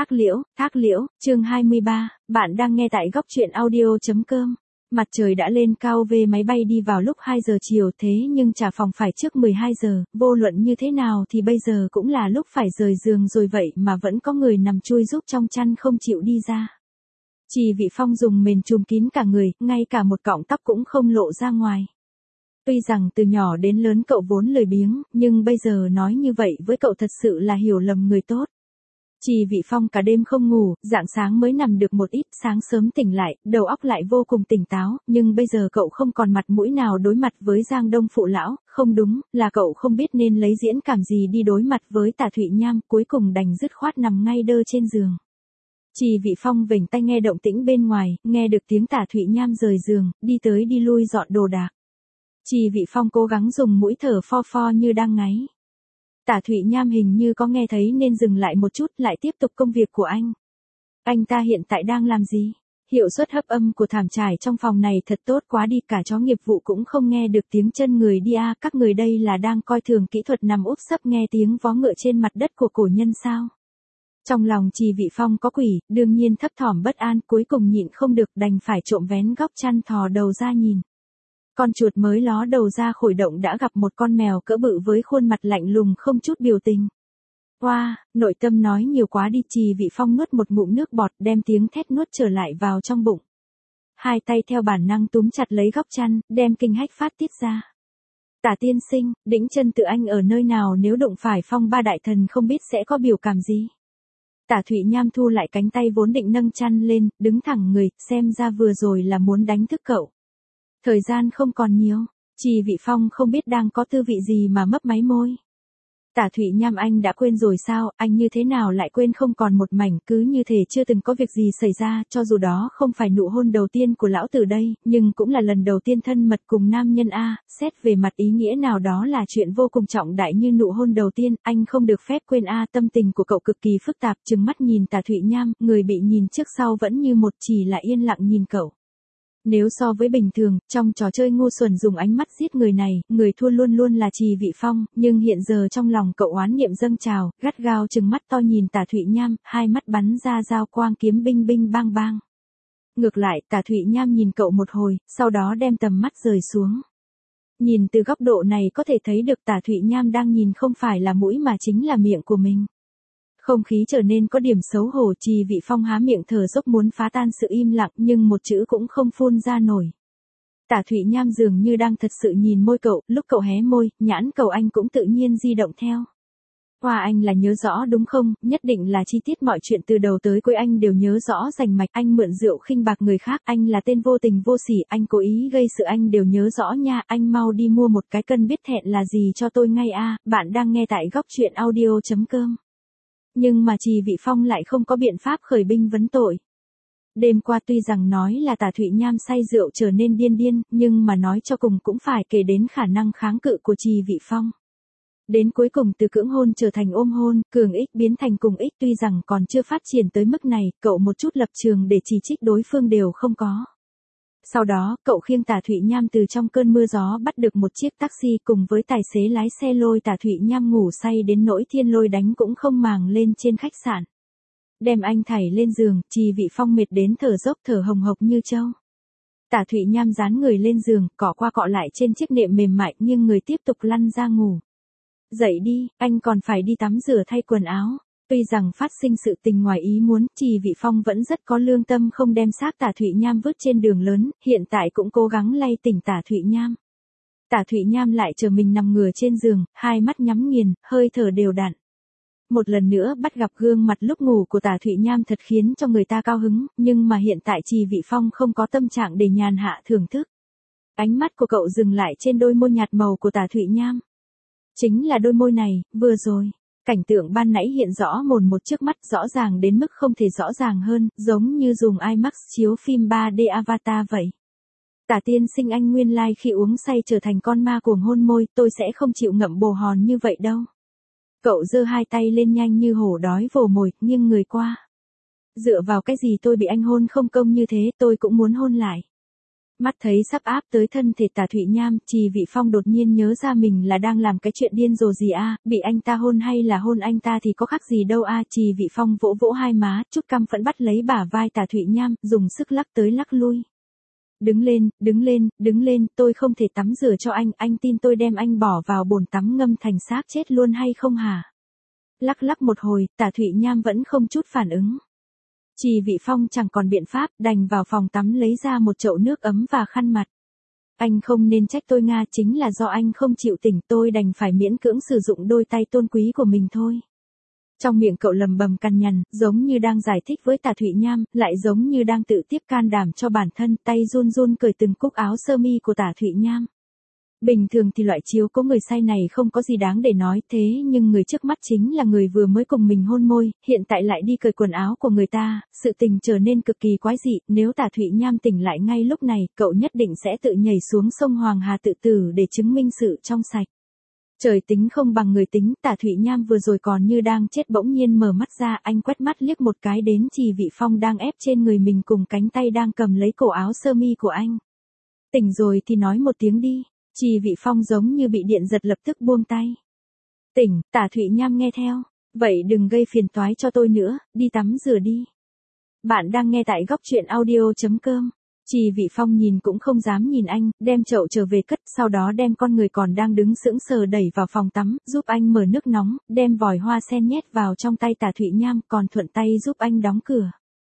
Thác liễu, chương 23, bạn đang nghe tại góc truyện audio.com. Mặt trời đã lên cao về máy bay đi vào lúc 2 giờ chiều thế nhưng trả phòng phải trước 12 giờ, vô luận như thế nào thì bây giờ cũng là lúc phải rời giường rồi vậy mà vẫn có người nằm chui rúc trong chăn không chịu đi ra. Trì Vị Phong dùng mền trùm kín cả người, ngay cả một cọng tóc cũng không lộ ra ngoài. Tuy rằng từ nhỏ đến lớn cậu vốn lười biếng, nhưng bây giờ nói như vậy với cậu thật sự là hiểu lầm người tốt. Trì Vị Phong cả đêm không ngủ, rạng sáng mới nằm được một ít, sáng sớm tỉnh lại, đầu óc lại vô cùng tỉnh táo, nhưng bây giờ cậu không còn mặt mũi nào đối mặt với Giang Đông phụ lão, không đúng, là cậu không biết nên lấy diễn cảm gì đi đối mặt với Tả Thụy Nham, cuối cùng đành dứt khoát nằm ngay đơ trên giường. Trì Vị Phong vểnh tai nghe động tĩnh bên ngoài, nghe được tiếng Tả Thụy Nham rời giường, đi tới đi lui dọn đồ đạc. Trì Vị Phong cố gắng dùng mũi thở pho pho như đang ngáy. Tả Thụy Nham hình như có nghe thấy nên dừng lại một chút, lại tiếp tục công việc của anh. Anh ta hiện tại đang làm gì? Hiệu suất hấp âm của thảm trải trong phòng này thật tốt quá đi, cả chó nghiệp vụ cũng không nghe được tiếng chân người đi à, các người đây là đang coi thường kỹ thuật nằm úp sấp nghe tiếng vó ngựa trên mặt đất của cổ nhân sao? Trong lòng Trì Vị Phong có quỷ, đương nhiên thấp thỏm bất an, cuối cùng nhịn không được đành phải trộm vén góc chăn thò đầu ra nhìn. Con chuột mới ló đầu ra khỏi động đã gặp một con mèo cỡ bự với khuôn mặt lạnh lùng không chút biểu tình. Oa, nội tâm nói nhiều quá đi. Trì Vị Phong nuốt một ngụm nước bọt đem tiếng thét nuốt trở lại vào trong bụng. Hai tay theo bản năng túm chặt lấy góc chăn, đem kinh hách phát tiết ra. Tả tiên sinh, đĩnh chân tự anh ở nơi nào, nếu đụng phải Phong ba đại thần không biết sẽ có biểu cảm gì. Tả Thụy Nham thu lại cánh tay vốn định nâng chăn lên, đứng thẳng người, xem ra vừa rồi là muốn đánh thức cậu. Thời gian không còn nhiều, Trì Vị Phong không biết đang có tư vị gì mà mấp máy môi. Tả Thụy Nham, anh đã quên rồi sao, anh như thế nào lại quên không còn một mảnh, cứ như thể chưa từng có việc gì xảy ra, cho dù đó không phải nụ hôn đầu tiên của lão tử đây, nhưng cũng là lần đầu tiên thân mật cùng nam nhân a, xét về mặt ý nghĩa nào đó là chuyện vô cùng trọng đại như nụ hôn đầu tiên, anh không được phép quên a. Tâm tình của cậu cực kỳ phức tạp, trừng mắt nhìn Tả Thụy Nham, người bị nhìn trước sau vẫn như một, chỉ là yên lặng nhìn cậu. Nếu so với bình thường, trong trò chơi ngu xuẩn dùng ánh mắt giết người này, người thua luôn luôn là Trì Vị Phong, nhưng hiện giờ trong lòng cậu oán niệm dâng trào, gắt gao trừng mắt to nhìn Tả Thụy Nham, hai mắt bắn ra dao quang kiếm binh binh bang bang. Ngược lại, Tả Thụy Nham nhìn cậu một hồi, sau đó đem tầm mắt rời xuống. Nhìn từ góc độ này có thể thấy được Tả Thụy Nham đang nhìn không phải là mũi mà chính là miệng của mình. Không khí trở nên có điểm xấu hổ. Trì Vị Phong há miệng thở dốc muốn phá tan sự im lặng nhưng một chữ cũng không phun ra nổi. Tả Thụy Nham dường như đang thật sự nhìn môi cậu, lúc cậu hé môi, nhãn cầu anh cũng tự nhiên di động theo. Hoa, anh là nhớ rõ đúng không, nhất định là chi tiết mọi chuyện từ đầu tới cuối anh đều nhớ rõ rành mạch, anh mượn rượu khinh bạc người khác, anh là tên vô tình vô sỉ, anh cố ý gây sự anh đều nhớ rõ nha, anh mau đi mua một cái cân biết thẹn là gì cho tôi ngay a. Bạn đang nghe tại góc truyện audio.com. Nhưng mà Trì Vị Phong lại không có biện pháp khởi binh vấn tội. Đêm qua tuy rằng nói là Tả Thụy Nham say rượu trở nên điên điên, nhưng mà nói cho cùng cũng phải kể đến khả năng kháng cự của Trì Vị Phong. Đến cuối cùng từ cưỡng hôn trở thành ôm hôn, cường ích biến thành cùng ích, tuy rằng còn chưa phát triển tới mức này, cậu một chút lập trường để chỉ trích đối phương đều không có. Sau đó, cậu khiêng Tả Thụy Nham từ trong cơn mưa gió bắt được một chiếc taxi cùng với tài xế lái xe lôi Tả Thụy Nham ngủ say đến nỗi thiên lôi đánh cũng không màng lên trên khách sạn. Đem anh thảy lên giường, Trì Vị Phong mệt đến thở dốc thở hồng hộc như trâu. Tả Thụy Nham dán người lên giường, cọ qua cọ lại trên chiếc nệm mềm mại nhưng người tiếp tục lăn ra ngủ. Dậy đi, anh còn phải đi tắm rửa thay quần áo. Tuy rằng phát sinh sự tình ngoài ý muốn, Trì Vị Phong vẫn rất có lương tâm không đem xác Tả Thụy Nham vứt trên đường lớn, hiện tại cũng cố gắng lay tỉnh Tả Thụy Nham. Tả Thụy Nham lại chờ mình nằm ngửa trên giường, hai mắt nhắm nghiền, hơi thở đều đặn. Một lần nữa bắt gặp gương mặt lúc ngủ của Tả Thụy Nham thật khiến cho người ta cao hứng, nhưng mà hiện tại Trì Vị Phong không có tâm trạng để nhàn hạ thưởng thức. Ánh mắt của cậu dừng lại trên đôi môi nhạt màu của Tả Thụy Nham. Chính là đôi môi này, vừa rồi. Cảnh tượng ban nãy hiện rõ mồn một trước mắt, rõ ràng đến mức không thể rõ ràng hơn, giống như dùng IMAX chiếu phim 3D Avatar vậy. Tả tiên sinh, anh nguyên lai khi uống say trở thành con ma cuồng hôn môi, tôi sẽ không chịu ngậm bồ hòn như vậy đâu. Cậu giơ hai tay lên nhanh như hổ đói vồ mồi, nghiêng người qua. Dựa vào cái gì tôi bị anh hôn không công như thế, tôi cũng muốn hôn lại. Mắt thấy sắp áp tới thân thể Tả Thụy Nham, Trì Vị Phong đột nhiên nhớ ra mình là đang làm cái chuyện điên rồ gì a, bị anh ta hôn hay là hôn anh ta thì có khác gì đâu a. Trì Vị Phong vỗ vỗ hai má, chút căm phẫn bắt lấy bả vai Tả Thụy Nham, dùng sức lắc tới lắc lui. Đứng lên, đứng lên, đứng lên, tôi không thể tắm rửa cho anh tin tôi đem anh bỏ vào bồn tắm ngâm thành xác chết luôn hay không hả? Lắc lắc một hồi, Tả Thụy Nham vẫn không chút phản ứng. Trì Vị Phong chẳng còn biện pháp, đành vào phòng tắm lấy ra một chậu nước ấm và khăn mặt. Anh không nên trách tôi Nga, chính là do anh không chịu tỉnh, tôi đành phải miễn cưỡng sử dụng đôi tay tôn quý của mình thôi. Trong miệng cậu lầm bầm cằn nhằn, giống như đang giải thích với Tả Thụy Nham, lại giống như đang tự tiếp can đảm cho bản thân, tay run run cởi từng cúc áo sơ mi của Tả Thụy Nham. Bình thường thì loại chiếu có người say này không có gì đáng để nói, thế nhưng người trước mắt chính là người vừa mới cùng mình hôn môi, hiện tại lại đi cởi quần áo của người ta, sự tình trở nên cực kỳ quái dị, nếu Tả Thụy Nham tỉnh lại ngay lúc này, cậu nhất định sẽ tự nhảy xuống sông Hoàng Hà tự tử để chứng minh sự trong sạch. Trời tính không bằng người tính, Tả Thụy Nham vừa rồi còn như đang chết bỗng nhiên mở mắt ra, anh quét mắt liếc một cái đến Trì Vị Phong đang ép trên người mình cùng cánh tay đang cầm lấy cổ áo sơ mi của anh. Tỉnh rồi thì nói một tiếng đi. Trì Vị Phong giống như bị điện giật lập tức buông tay. Tỉnh, Tả Thụy Nham nghe theo. Vậy đừng gây phiền toái cho tôi nữa, đi tắm rửa đi. Bạn đang nghe tại góc truyện audio.com. Trì Vị Phong nhìn cũng không dám nhìn anh, đem chậu trở về cất, sau đó đem con người còn đang đứng sững sờ đẩy vào phòng tắm, giúp anh mở nước nóng, đem vòi hoa sen nhét vào trong tay Tả Thụy Nham, còn thuận tay giúp anh đóng cửa.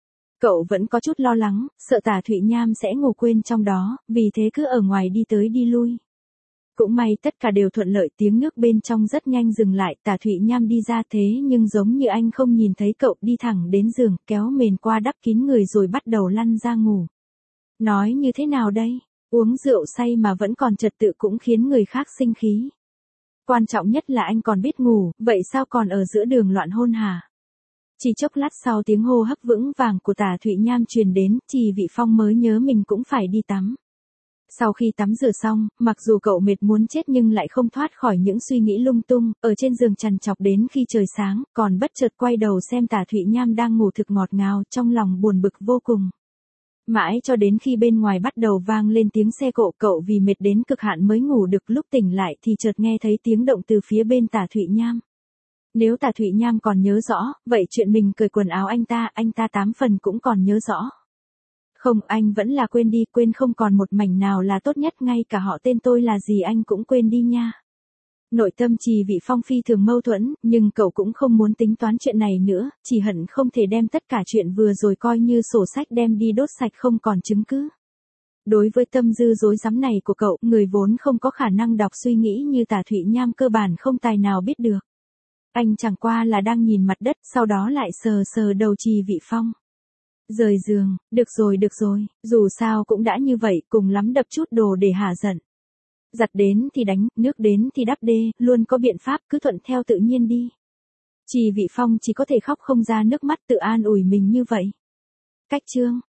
Cậu vẫn có chút lo lắng, sợ Tả Thụy Nham sẽ ngủ quên trong đó, vì thế cứ ở ngoài đi tới đi lui. Cũng may tất cả đều thuận lợi, tiếng nước bên trong rất nhanh dừng lại, Tả Thụy Nham đi ra thế nhưng giống như anh không nhìn thấy cậu, đi thẳng đến giường, kéo mền qua đắp kín người rồi bắt đầu lăn ra ngủ. Nói như thế nào đây? Uống rượu say mà vẫn còn trật tự cũng khiến người khác sinh khí. Quan trọng nhất là anh còn biết ngủ, vậy sao còn ở giữa đường loạn hôn hả? Chỉ chốc lát sau tiếng hô hấp vững vàng của Tả Thụy Nham truyền đến, Trì Vị Phong mới nhớ mình cũng phải đi tắm. Sau khi tắm rửa xong, mặc dù cậu mệt muốn chết nhưng lại không thoát khỏi những suy nghĩ lung tung, ở trên giường trằn trọc đến khi trời sáng, còn bất chợt quay đầu xem Tả Thụy Nham đang ngủ thực ngọt ngào, trong lòng buồn bực vô cùng. Mãi cho đến khi bên ngoài bắt đầu vang lên tiếng xe cộ, cậu vì mệt đến cực hạn mới ngủ được, lúc tỉnh lại thì chợt nghe thấy tiếng động từ phía bên Tả Thụy Nham. Nếu Tả Thụy Nham còn nhớ rõ, vậy chuyện mình cởi quần áo anh ta 8 phần cũng còn nhớ rõ. Không, anh vẫn là quên đi, quên không còn một mảnh nào là tốt nhất, ngay cả họ tên tôi là gì anh cũng quên đi nha. Nội tâm Trì Vị Phong phi thường mâu thuẫn, nhưng cậu cũng không muốn tính toán chuyện này nữa, chỉ hận không thể đem tất cả chuyện vừa rồi coi như sổ sách đem đi đốt sạch không còn chứng cứ. Đối với tâm dư rối rắm này của cậu, người vốn không có khả năng đọc suy nghĩ như Tả Thụy Nham cơ bản không tài nào biết được. Anh chẳng qua là đang nhìn mặt đất, sau đó lại sờ sờ đầu Trì Vị Phong. Rời giường, được rồi, dù sao cũng đã như vậy, cùng lắm đập chút đồ để hả giận. Giặt đến thì đánh, nước đến thì đắp đê, luôn có biện pháp, cứ thuận theo tự nhiên đi. Trì Vị Phong chỉ có thể khóc không ra nước mắt, tự an ủi mình như vậy. Cách chương